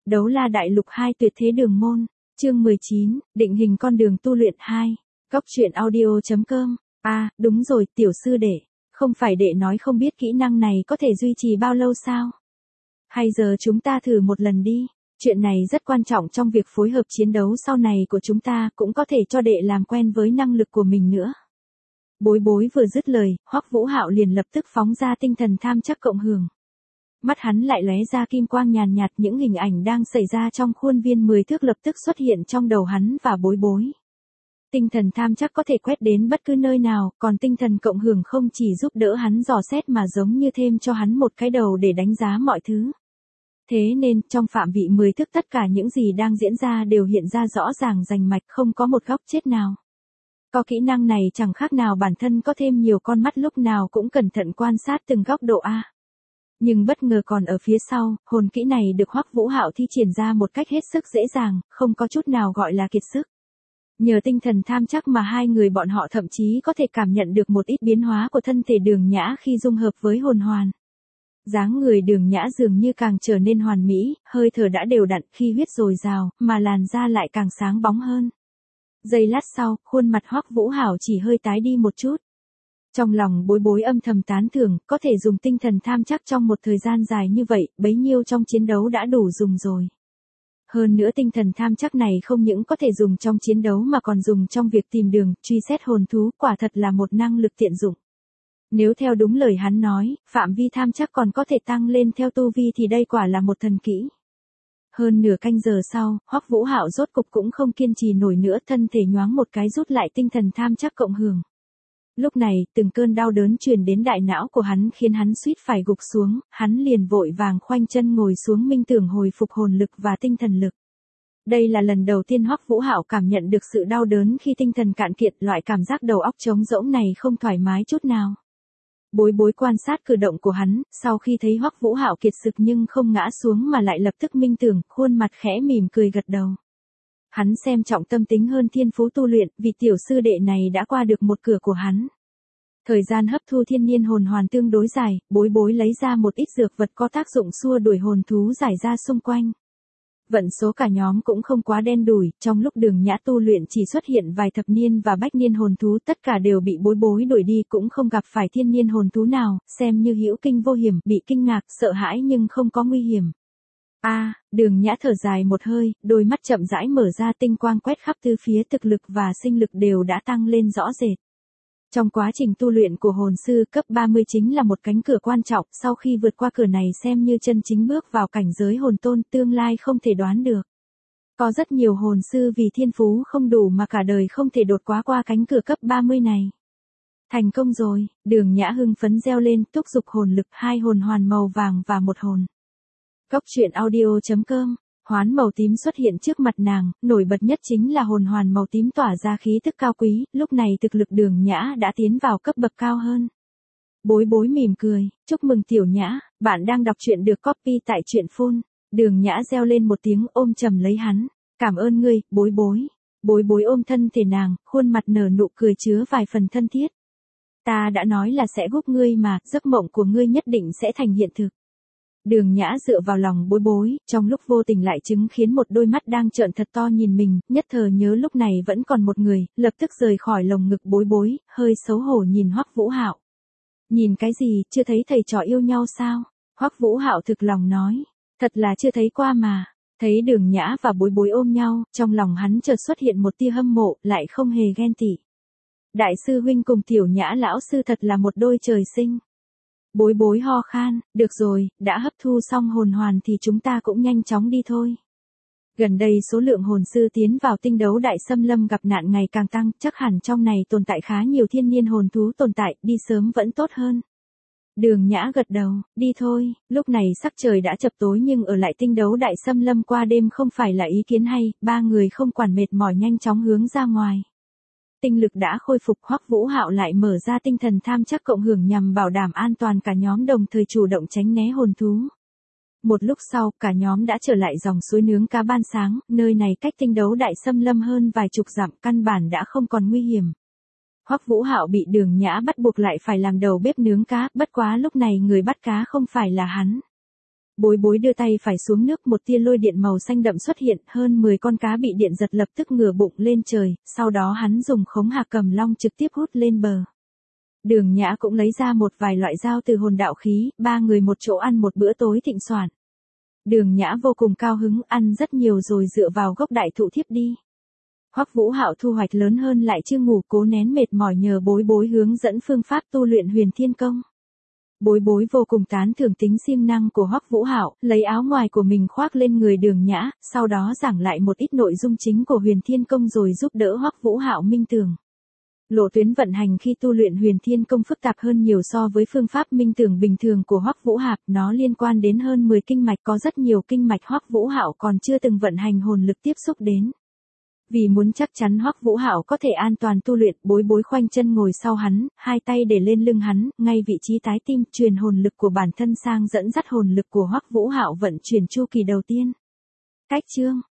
Đấu La Đại Lục 2 Tuyệt Thế Đường Môn, chương 19, định hình con đường tu luyện 2. Góc truyện audio.com. À, đúng rồi, tiểu sư đệ, không phải đệ nói không biết kỹ năng này có thể duy trì bao lâu sao? Hay giờ chúng ta thử một lần đi, chuyện này rất quan trọng trong việc phối hợp chiến đấu sau này của chúng ta, cũng có thể cho đệ làm quen với năng lực của mình nữa. Bối bối vừa dứt lời, Hoắc Vũ Hạo liền lập tức phóng ra tinh thần tham chắc cộng hưởng. Mắt hắn lại lóe ra kim quang nhàn nhạt, những hình ảnh đang xảy ra trong khuôn viên 10 thước lập tức xuất hiện trong đầu hắn và bối bối. Tinh thần tham chắc có thể quét đến bất cứ nơi nào, còn tinh thần cộng hưởng không chỉ giúp đỡ hắn dò xét mà giống như thêm cho hắn một cái đầu để đánh giá mọi thứ. Thế nên, trong phạm vị 10 thước tất cả những gì đang diễn ra đều hiện ra rõ ràng rành mạch, không có một góc chết nào. Có kỹ năng này chẳng khác nào bản thân có thêm nhiều con mắt lúc nào cũng cẩn thận quan sát từng góc độ a. Nhưng bất ngờ còn ở phía sau, hồn kỹ này được Hoắc Vũ Hạo thi triển ra một cách hết sức dễ dàng, không có chút nào gọi là kiệt sức. Nhờ tinh thần tham chắc mà hai người bọn họ thậm chí có thể cảm nhận được một ít biến hóa của thân thể Đường Nhã khi dung hợp với hồn hoàn. Dáng người Đường Nhã dường như càng trở nên hoàn mỹ, hơi thở đã đều đặn, khi huyết dồi dào, mà làn da lại càng sáng bóng hơn. Giây lát sau, khuôn mặt Hoắc Vũ Hạo chỉ hơi tái đi một chút. Trong lòng bối bối âm thầm tán thưởng, có thể dùng tinh thần tham chắc trong một thời gian dài như vậy, bấy nhiêu trong chiến đấu đã đủ dùng rồi. Hơn nữa tinh thần tham chắc này không những có thể dùng trong chiến đấu mà còn dùng trong việc tìm đường, truy xét hồn thú, quả thật là một năng lực tiện dụng. Nếu theo đúng lời hắn nói, phạm vi tham chắc còn có thể tăng lên theo tu vi thì đây quả là một thần kỹ. Hơn nửa canh giờ sau, Hoắc Vũ Hạo rốt cục cũng không kiên trì nổi nữa, thân thể nhoáng một cái rút lại tinh thần tham chắc cộng hưởng. Lúc này, từng cơn đau đớn truyền đến đại não của hắn khiến hắn suýt phải gục xuống, hắn liền vội vàng khoanh chân ngồi xuống minh tưởng hồi phục hồn lực và tinh thần lực. Đây là lần đầu tiên Hoắc Vũ Hạo cảm nhận được sự đau đớn khi tinh thần cạn kiệt, loại cảm giác đầu óc trống rỗng này không thoải mái chút nào. Bối bối quan sát cử động của hắn, sau khi thấy Hoắc Vũ Hạo kiệt sức nhưng không ngã xuống mà lại lập tức minh tưởng, khuôn mặt khẽ mỉm cười gật đầu. Hắn xem trọng tâm tính hơn thiên phú tu luyện, vì tiểu sư đệ này đã qua được một cửa của hắn. Thời gian hấp thu thiên nhiên hồn hoàn tương đối dài, bối bối lấy ra một ít dược vật có tác dụng xua đuổi hồn thú giải ra xung quanh. Vận số cả nhóm cũng không quá đen đủi, trong lúc Đường Nhã tu luyện chỉ xuất hiện vài thập niên và bách niên hồn thú, tất cả đều bị bối bối đuổi đi, cũng không gặp phải thiên nhiên hồn thú nào, xem như hữu kinh vô hiểm, bị kinh ngạc, sợ hãi nhưng không có nguy hiểm. Đường Nhã thở dài một hơi, đôi mắt chậm rãi mở ra, tinh quang quét khắp tứ phía, thực lực và sinh lực đều đã tăng lên rõ rệt. Trong quá trình tu luyện của hồn sư cấp 30 chính là một cánh cửa quan trọng, sau khi vượt qua cửa này xem như chân chính bước vào cảnh giới hồn tôn, tương lai không thể đoán được. Có rất nhiều hồn sư vì thiên phú không đủ mà cả đời không thể đột qua cánh cửa cấp 30 này. Thành công rồi, Đường Nhã hưng phấn reo lên, thúc giục hồn lực, 2 hồn hoàn màu vàng và 1 hồn. Góc truyện audio.com. Hoán màu tím xuất hiện trước mặt nàng, nổi bật nhất chính là hồn hoàn màu tím tỏa ra khí tức cao quý, lúc này thực lực Đường Nhã đã tiến vào cấp bậc cao hơn. Bối bối mỉm cười, chúc mừng tiểu Nhã, bạn đang đọc truyện được copy tại truyện phun. Đường Nhã reo lên một tiếng, ôm chầm lấy hắn, cảm ơn ngươi, bối bối. Bối bối ôm thân thể nàng, khuôn mặt nở nụ cười chứa vài phần thân thiết. Ta đã nói là sẽ giúp ngươi mà, giấc mộng của ngươi nhất định sẽ thành hiện thực. Đường Nhã dựa vào lòng bối bối, trong lúc vô tình lại chứng khiến một đôi mắt đang trợn thật to nhìn mình, nhất thời nhớ lúc này vẫn còn một người, lập tức rời khỏi lồng ngực bối bối, hơi xấu hổ nhìn Hoắc Vũ Hạo. Nhìn cái gì, chưa thấy thầy trò yêu nhau sao? Hoắc Vũ Hạo thực lòng nói, thật là chưa thấy qua mà. Thấy Đường Nhã và bối bối ôm nhau, trong lòng hắn chợt xuất hiện một tia hâm mộ, lại không hề ghen tị. Đại sư huynh cùng tiểu Nhã lão sư thật là một đôi trời sinh. Bối bối ho khan, được rồi, đã hấp thu xong hồn hoàn thì chúng ta cũng nhanh chóng đi thôi. Gần đây số lượng hồn sư tiến vào tinh đấu đại xâm lâm gặp nạn ngày càng tăng, chắc hẳn trong này tồn tại khá nhiều thiên nhiên hồn thú tồn tại, đi sớm vẫn tốt hơn. Đường Nhã gật đầu, đi thôi, lúc này sắc trời đã chập tối nhưng ở lại tinh đấu đại xâm lâm qua đêm không phải là ý kiến hay, ba người không quản mệt mỏi nhanh chóng hướng ra ngoài. Tinh lực đã khôi phục, Hoắc Vũ Hạo lại mở ra tinh thần tham chắc cộng hưởng nhằm bảo đảm an toàn cả nhóm, đồng thời chủ động tránh né hồn thú. Một lúc sau, cả nhóm đã trở lại dòng suối nướng cá ban sáng, nơi này cách tinh đấu đại xâm lâm hơn vài chục dặm, căn bản đã không còn nguy hiểm. Hoắc Vũ Hạo bị Đường Nhã bắt buộc lại phải làm đầu bếp nướng cá, bất quá lúc này người bắt cá không phải là hắn. Bối bối đưa tay phải xuống nước, một tia lôi điện màu xanh đậm xuất hiện, hơn 10 con cá bị điện giật lập tức ngửa bụng lên trời, sau đó hắn dùng khống hạc cầm long trực tiếp hút lên bờ. Đường Nhã cũng lấy ra một vài loại dao từ hồn đạo khí, ba người một chỗ ăn một bữa tối thịnh soạn. Đường Nhã vô cùng cao hứng, ăn rất nhiều rồi dựa vào gốc đại thụ thiếp đi. Hoắc Vũ Hạo thu hoạch lớn hơn lại chưa ngủ, cố nén mệt mỏi nhờ bối bối hướng dẫn phương pháp tu luyện Huyền Thiên Công. Bối bối vô cùng tán thưởng tính siêng năng của Hoắc Vũ Hạo, lấy áo ngoài của mình khoác lên người Đường Nhã, sau đó giảng lại một ít nội dung chính của Huyền Thiên Công rồi giúp đỡ Hoắc Vũ Hạo minh tưởng. Lộ tuyến vận hành khi tu luyện Huyền Thiên Công phức tạp hơn nhiều so với phương pháp minh tưởng bình thường của Hoắc Vũ Hạo, nó liên quan đến hơn 10 kinh mạch, có rất nhiều kinh mạch Hoắc Vũ Hạo còn chưa từng vận hành hồn lực tiếp xúc đến. Vì muốn chắc chắn Hoắc Vũ Hạo có thể an toàn tu luyện, bối bối khoanh chân ngồi sau hắn, hai tay để lên lưng hắn, ngay vị trí trái tim, truyền hồn lực của bản thân sang dẫn dắt hồn lực của Hoắc Vũ Hạo vận chuyển chu kỳ đầu tiên. Cách chương